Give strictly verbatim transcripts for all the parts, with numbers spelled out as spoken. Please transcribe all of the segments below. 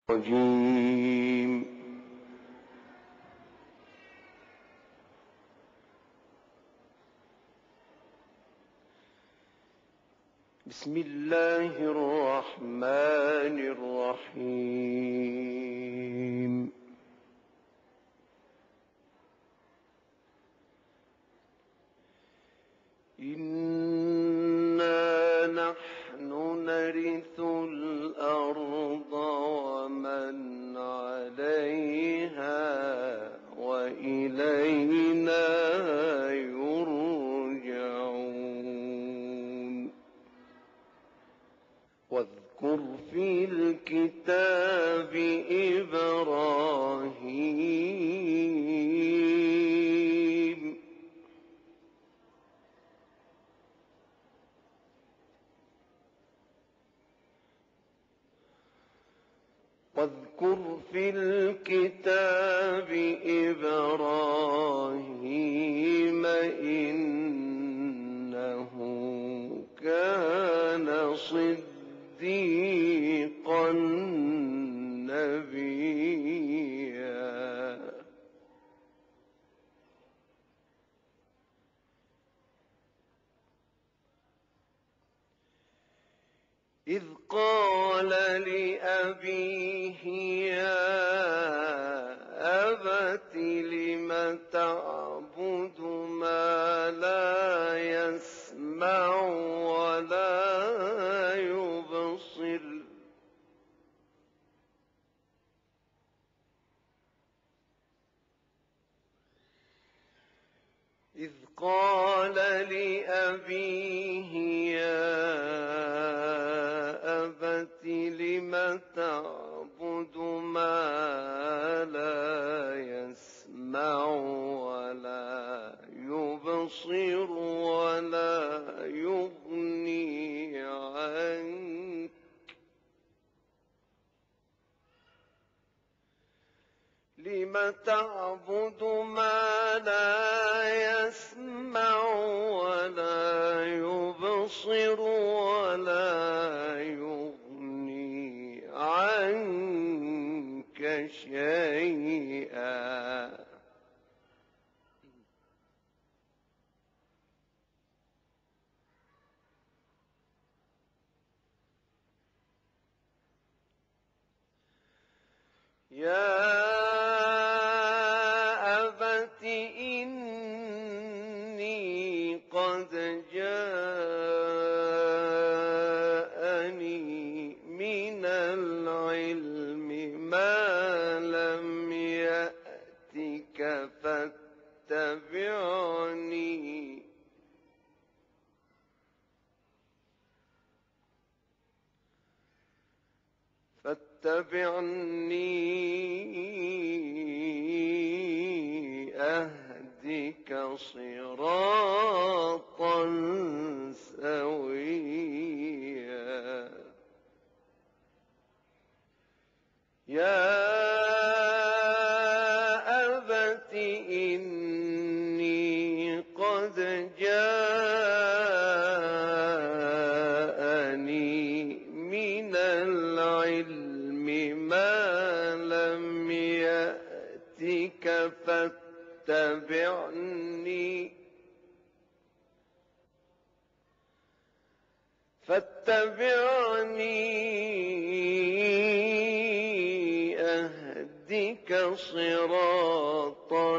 الرجيم. بسم الله الرحمن الرحيم. إنا نحن نرث الأرض ومن عليها وإلينا يرجعون. واذكر في الكتاب إبراهيم واذكر في الكتاب إبراهيم إنه كان صديقا نبيا. إذ قال لأبيه يا أبت لم تعبد ما لا يسمع ولا يبصر إذ قال لأبيه يا أبت لم تعبد ما لا يسمع ولا يبصر ولا يغني عنك لم تعبد ما لا يسمع ولا يبصر ولا يغني عنك شيئا. يا أبت إني قد جاءني من العلم ما لم يأتك فاتبعني فاتبعني أهدك صراطا سويا. يا أبت إني قد جاءني من العلم ما لم يأتك فاتبعني فاتبعني أهدك صراطا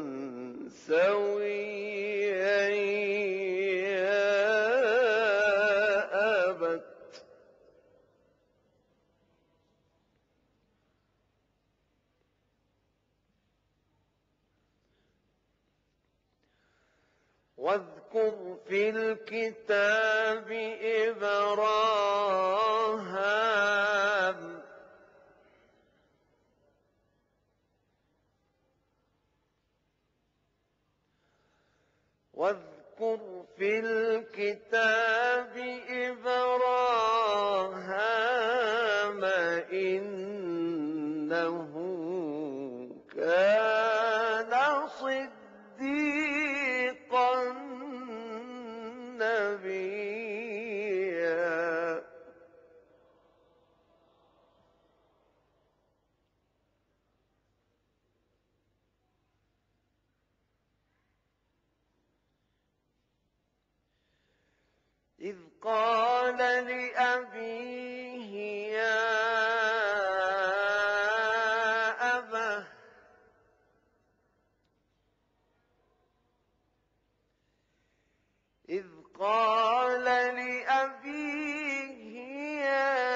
سويا. يا أبت واذكر في الكتاب إبراهام واذكر في الكتاب إبراهام إنه كان صديقا نبيا. إذ قال لأبيه يا أبه إذ قال لأبيه يا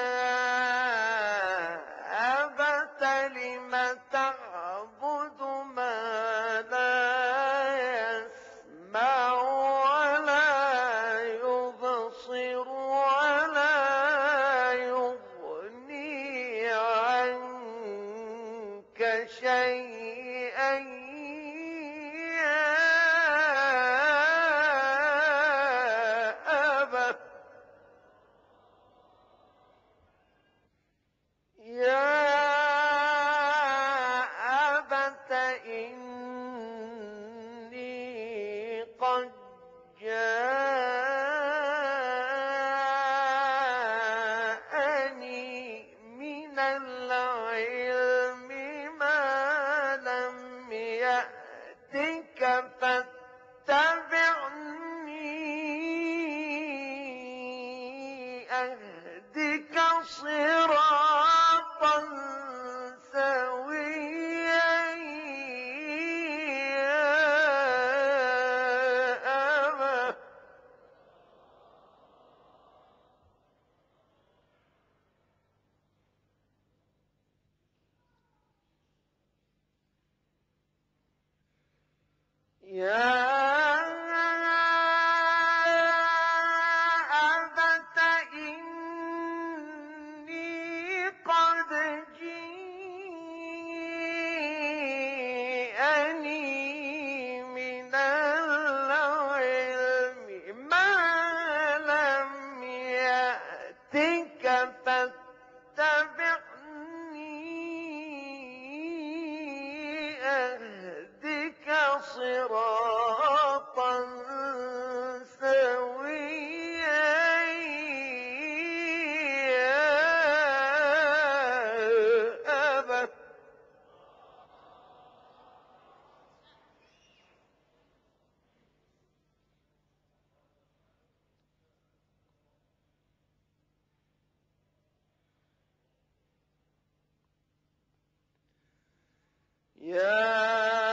أبت لم تعبد ما لا يسمع ولا يبصر ولا يغني عنك شيئا يا أبت يا أبت إني قد جاءني من العلم ما لم يأتك فاتبعني أهدك صراطا سويا يا أبت يا أبت إني قد جيءني من العلم ما لم يأتك فاتبعني أهدك صراطا سويا يا أبت يا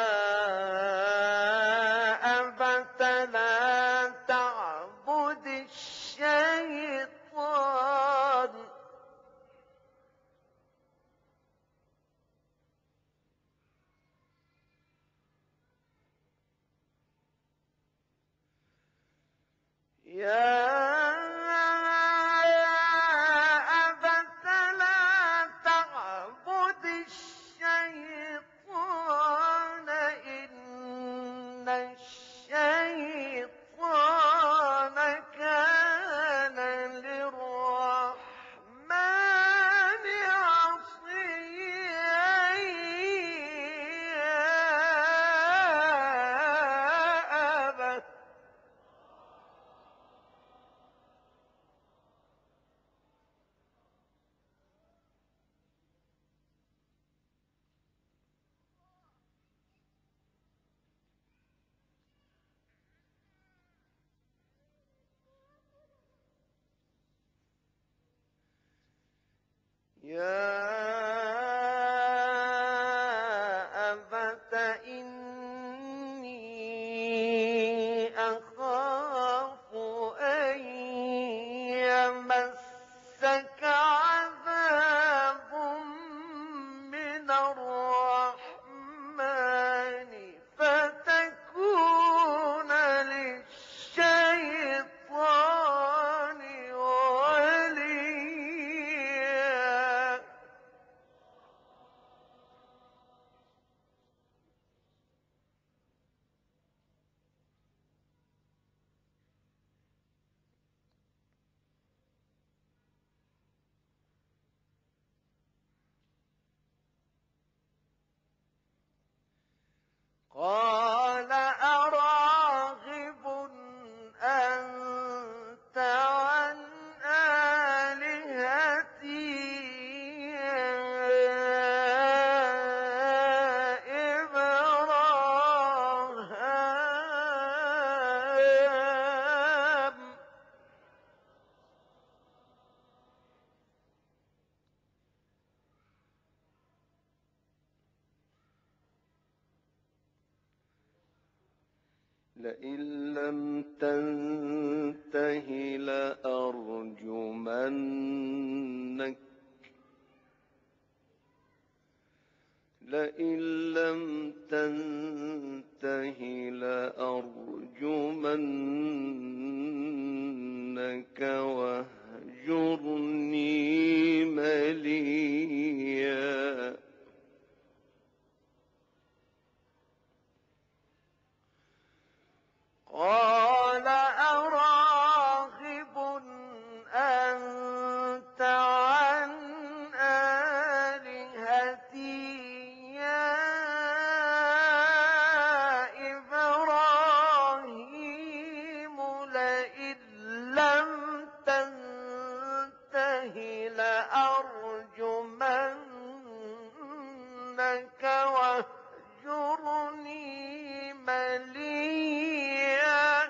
أبت لا تعبد الشيطان يا أبت لا تعبد الشيطان إن الشيطان كان للرحمن عصيا يا أبت يا أبت إني أخاف أن يمسك عذاب من الرحمن فتكون للشيطان وليا لئن لم تنته لأرجمنك لئن لم تنته لأرجمنك واهجرني مليا قال أراغب أنت عن آلهتي يا إبراهيم لئن لم تنته لأرجمنك واهجرني مليا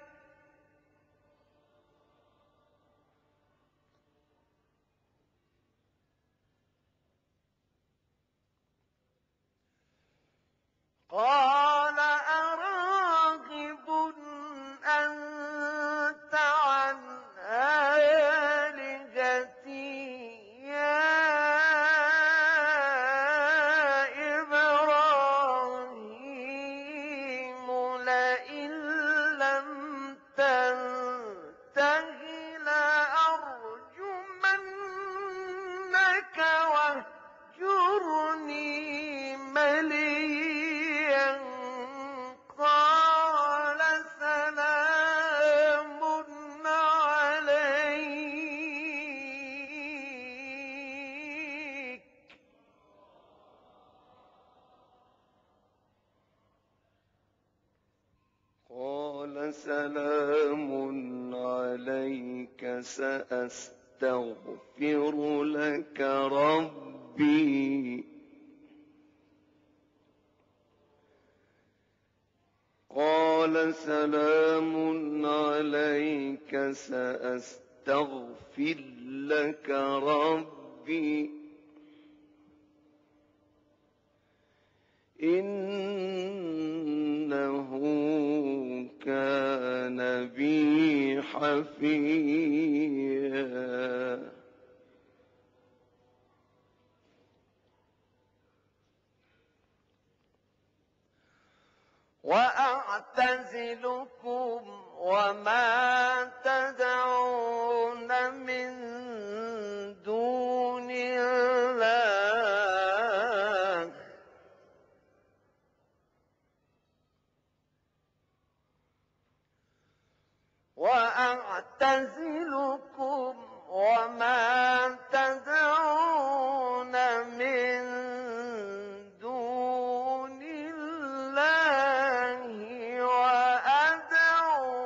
قال أراغب أنت عن آلهتي يا إبراهيم لئن لم تنته لأرجمنك واهجرني مليا قال سلام عليك قال سلام عليك سأستغفر لك ربي قال سلام عليك سأستغفر لك ربي إنه كان بي حفيا وأعتزلكم وما تدعون من دون الله وأعتزلكم وما تدعون من دون الله وأدعو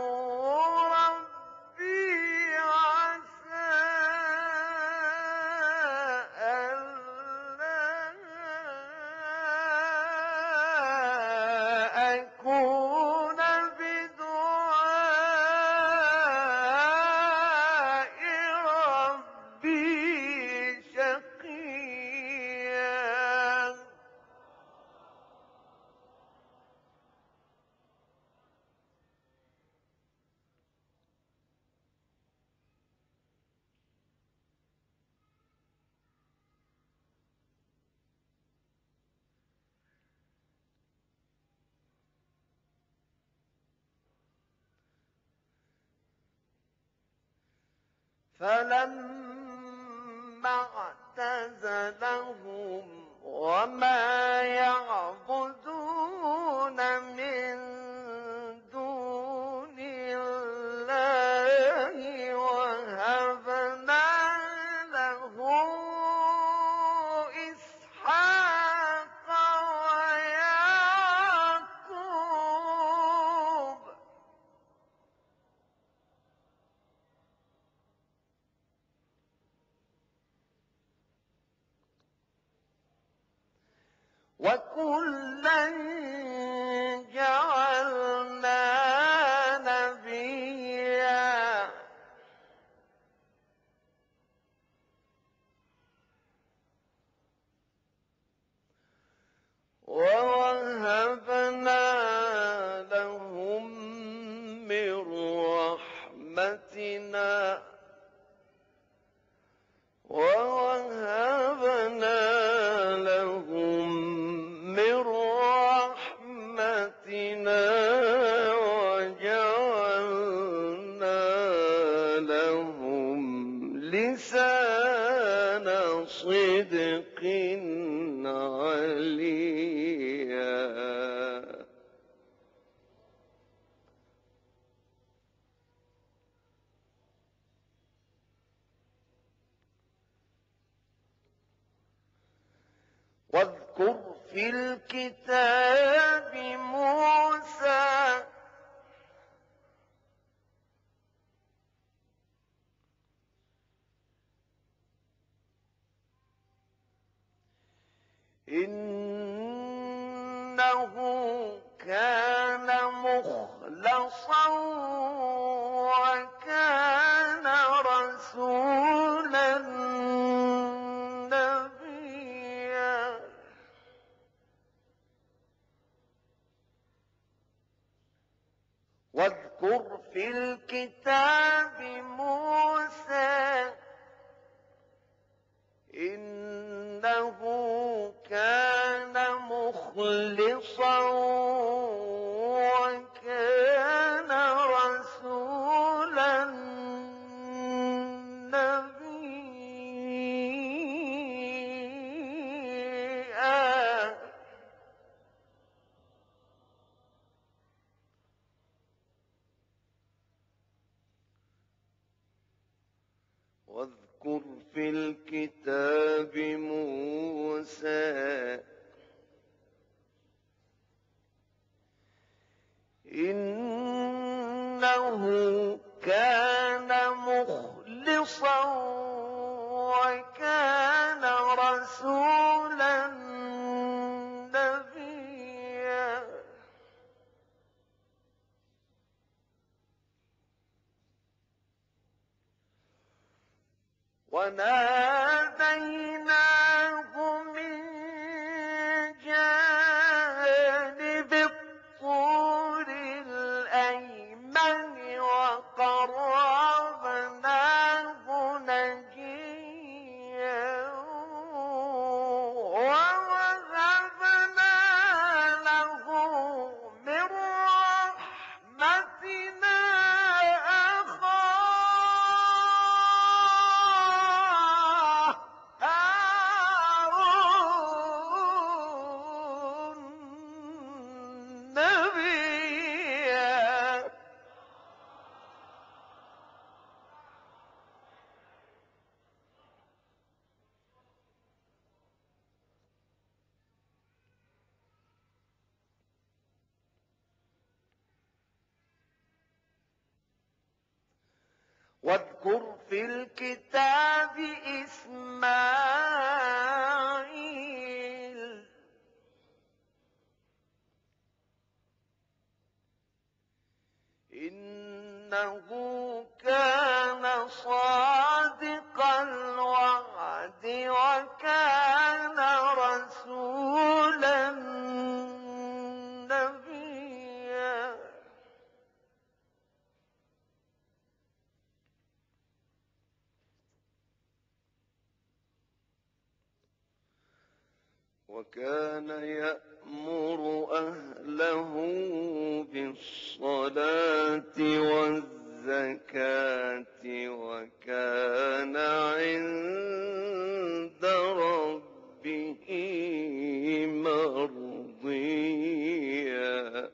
ربي عسى ألا أكون بدعاء ربي شقيا فلما اعتزلهم وما يعبدون من دون الله وهبنا له إسحاق ويعقوب وكلا جعلنا نبيا ووهبنا لهم عليا. واذكر في الكتاب موسى إنه كان مخلصا وكان رسولا نبيا. واذكر في الكتاب موسى إنه كان مخلصا وكان رسولا نبيا. واذكر في الكتاب موسى إنه كان مخلصا وكان رسولا نبيا. وناديناه من جانب الطور الأيمن وقربناه نجيا ووهبنا له من رحمتنا أخاه هارون نبيا. واذكر في الكتاب إسماعيل إنه كان صادق الوعد وكان رسولا نبيا. وكان يأمر أهله بالصلاة والزكاة وكان عند ربه مرضيا.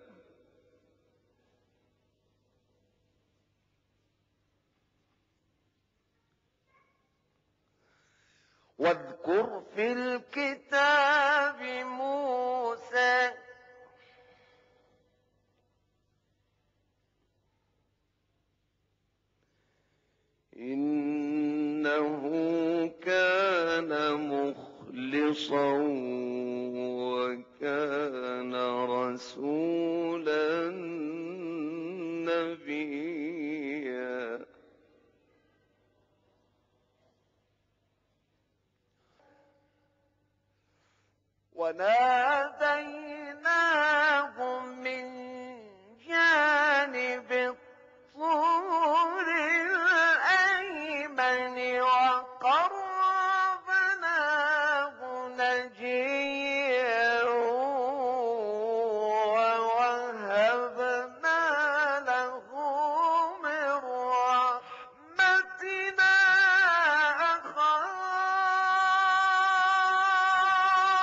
واذكر في الكتاب موسى إنه كان مخلصا وكان رسولا نبيا. وناديناه من جانب الطور الأيمن وقربناه نجيا ووهبنا له من رحمتنا أخاه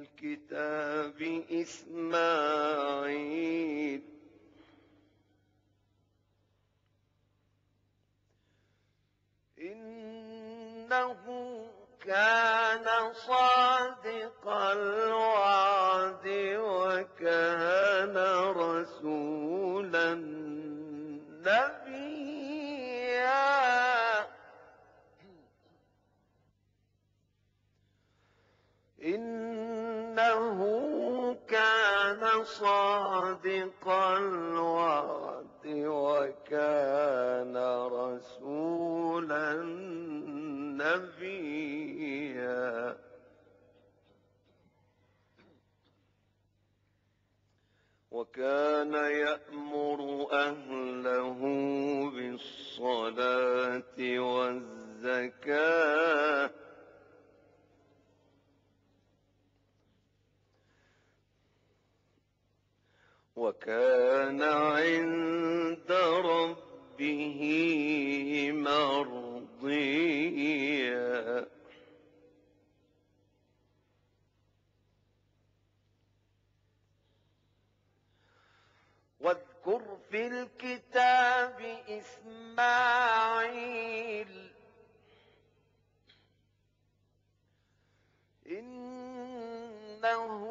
الكتاب إسماعيل إنه كان صادق الوعد وكان رسولا نبيا إنه كان صادق الوعد وكان رسولا نبيا وكان يأمر أهله بالصلاة والزكاة وكان عند ربه مرضيا واذكر في الكتاب إسماعيل إنه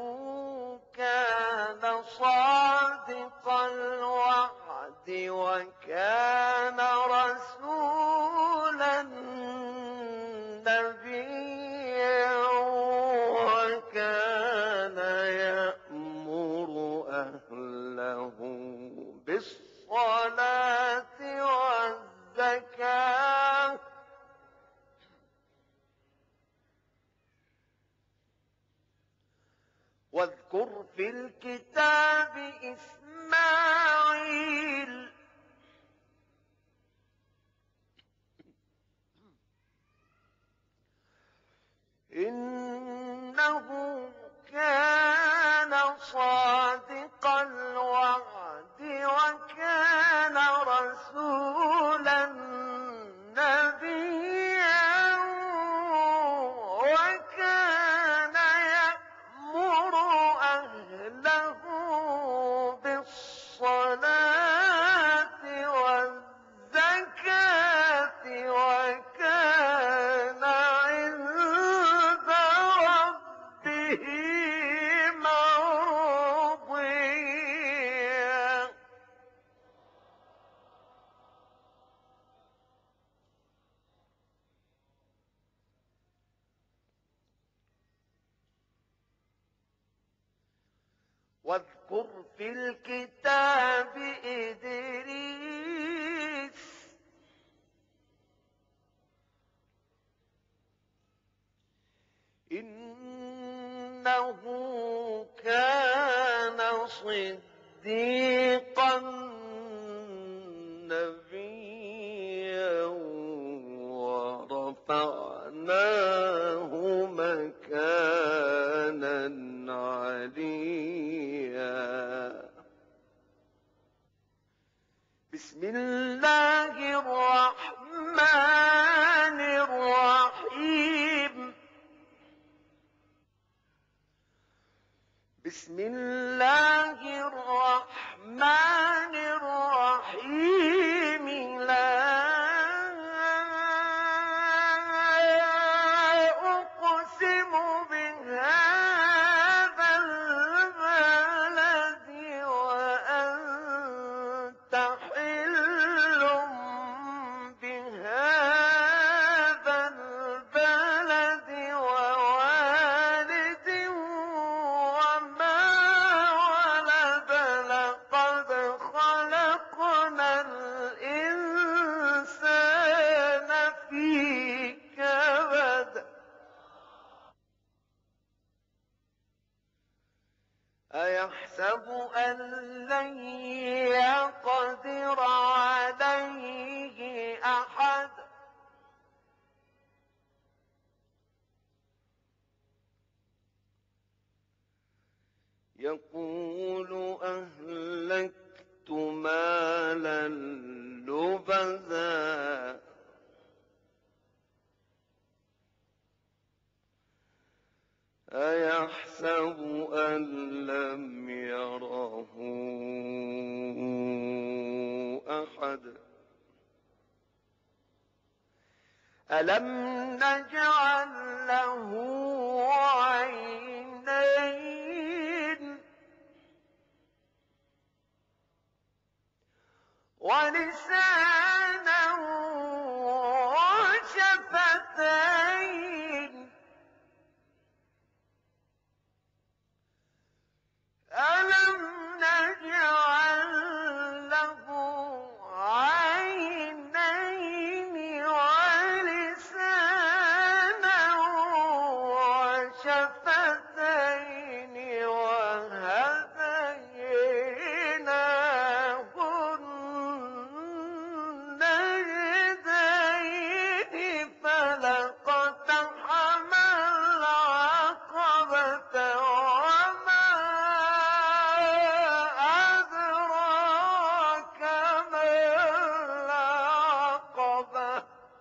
كان صادق الوعد وكان رسولا نبيا وكان يأمر أهله بالصلاة والزكاة واذكر في الكتاب إسماعيل إنه كان صادق الوعد وكان رسولا نبيا وكان يأمر أهله بالصلاة والزكاة وكان عند ربه مرضيا واذكر في الكتاب إدريس إنه كان صديقا نبيا ورفعناه مكانا عليا بسم الله الرحمن الرحيم بسم الله الرحمن الرحيم لا أقسم بهذا البلد وأنت حل بهذا البلد ووالد وما ولد لقد خلقنا الإنسان في كبد أيحسب أن لن يقدر عليه أحد يقول أهلكت مالا لبذا أيحسب أن لم يره أحد ألم نجعل له عينين ولسانا وشفتين ألم نجعل له عينين ولسانا وشفتين وهديناه النجدين فلاقتحم العقبة وما أدراك ما العقبة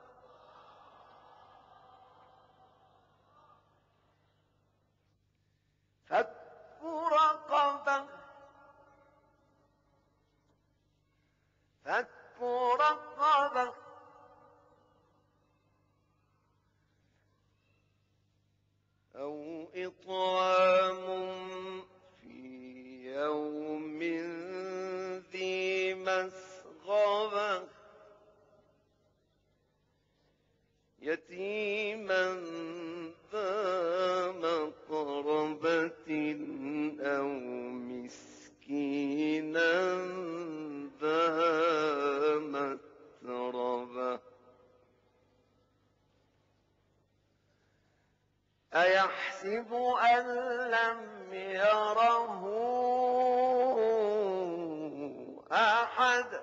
فك رقبة فك رقبة أو إطعام في يوم ذي مسغبة يتيما ذا مقربة أو مسكينا ذا متربة أيحسب أن لم يره أحد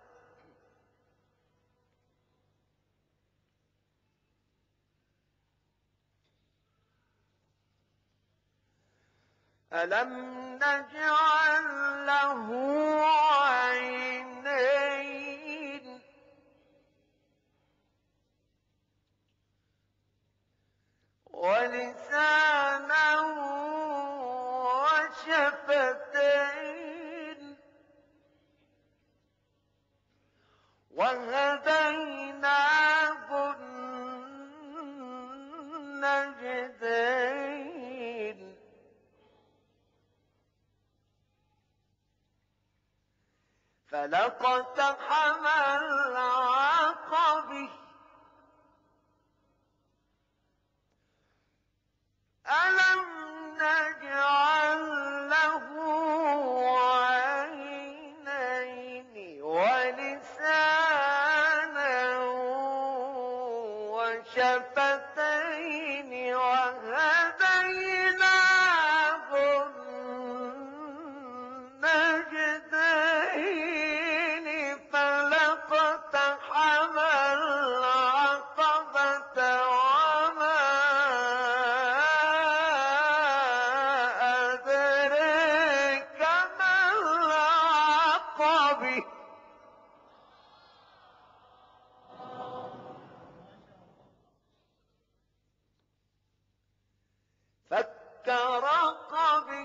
ألم نجعل له عينين ولسانا وشفتين وهديناه النجدين فلاقتحم العقبة ألم نجعل له عينين ولسانا وشفتين وهديناه النجدين فلاقتحم العقبة وما أدريك ما العقبة فك رقبة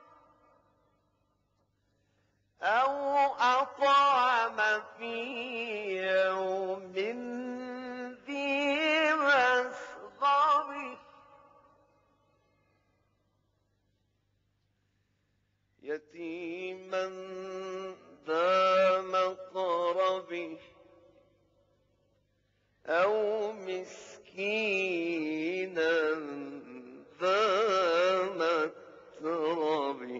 أو أطعم في يوم ذي مسغبة يتيما ذا مقربة أو مسكينا ذا متربة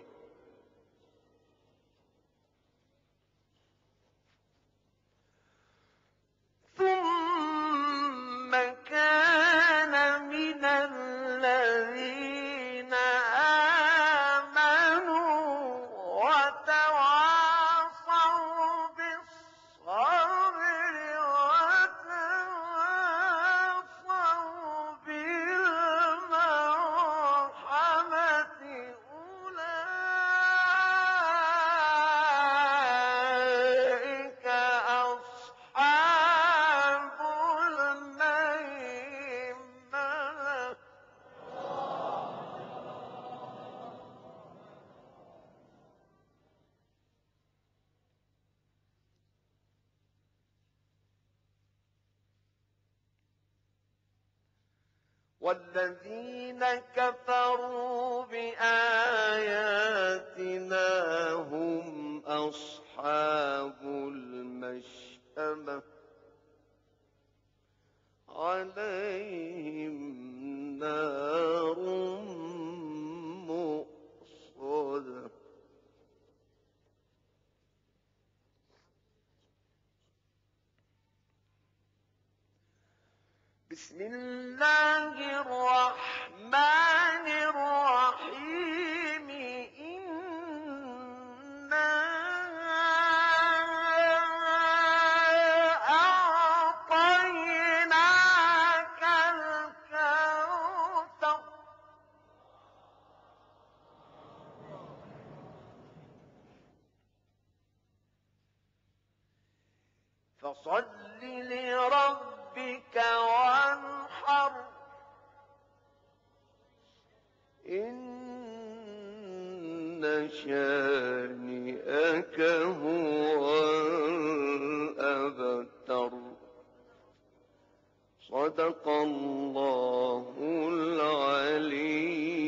ثم كان من الذين آمنوا وتواصوا بالصبر وتواصوا بالحق والذين كفروا بآياتنا هم أصحاب المشأمة عليهم نار مؤصدة. بسم الله الرحمن الرحيم. إنا أعطيناك الكوثر فصل لربك وانحر إن شانئك هو الأبتر. صدق الله العلي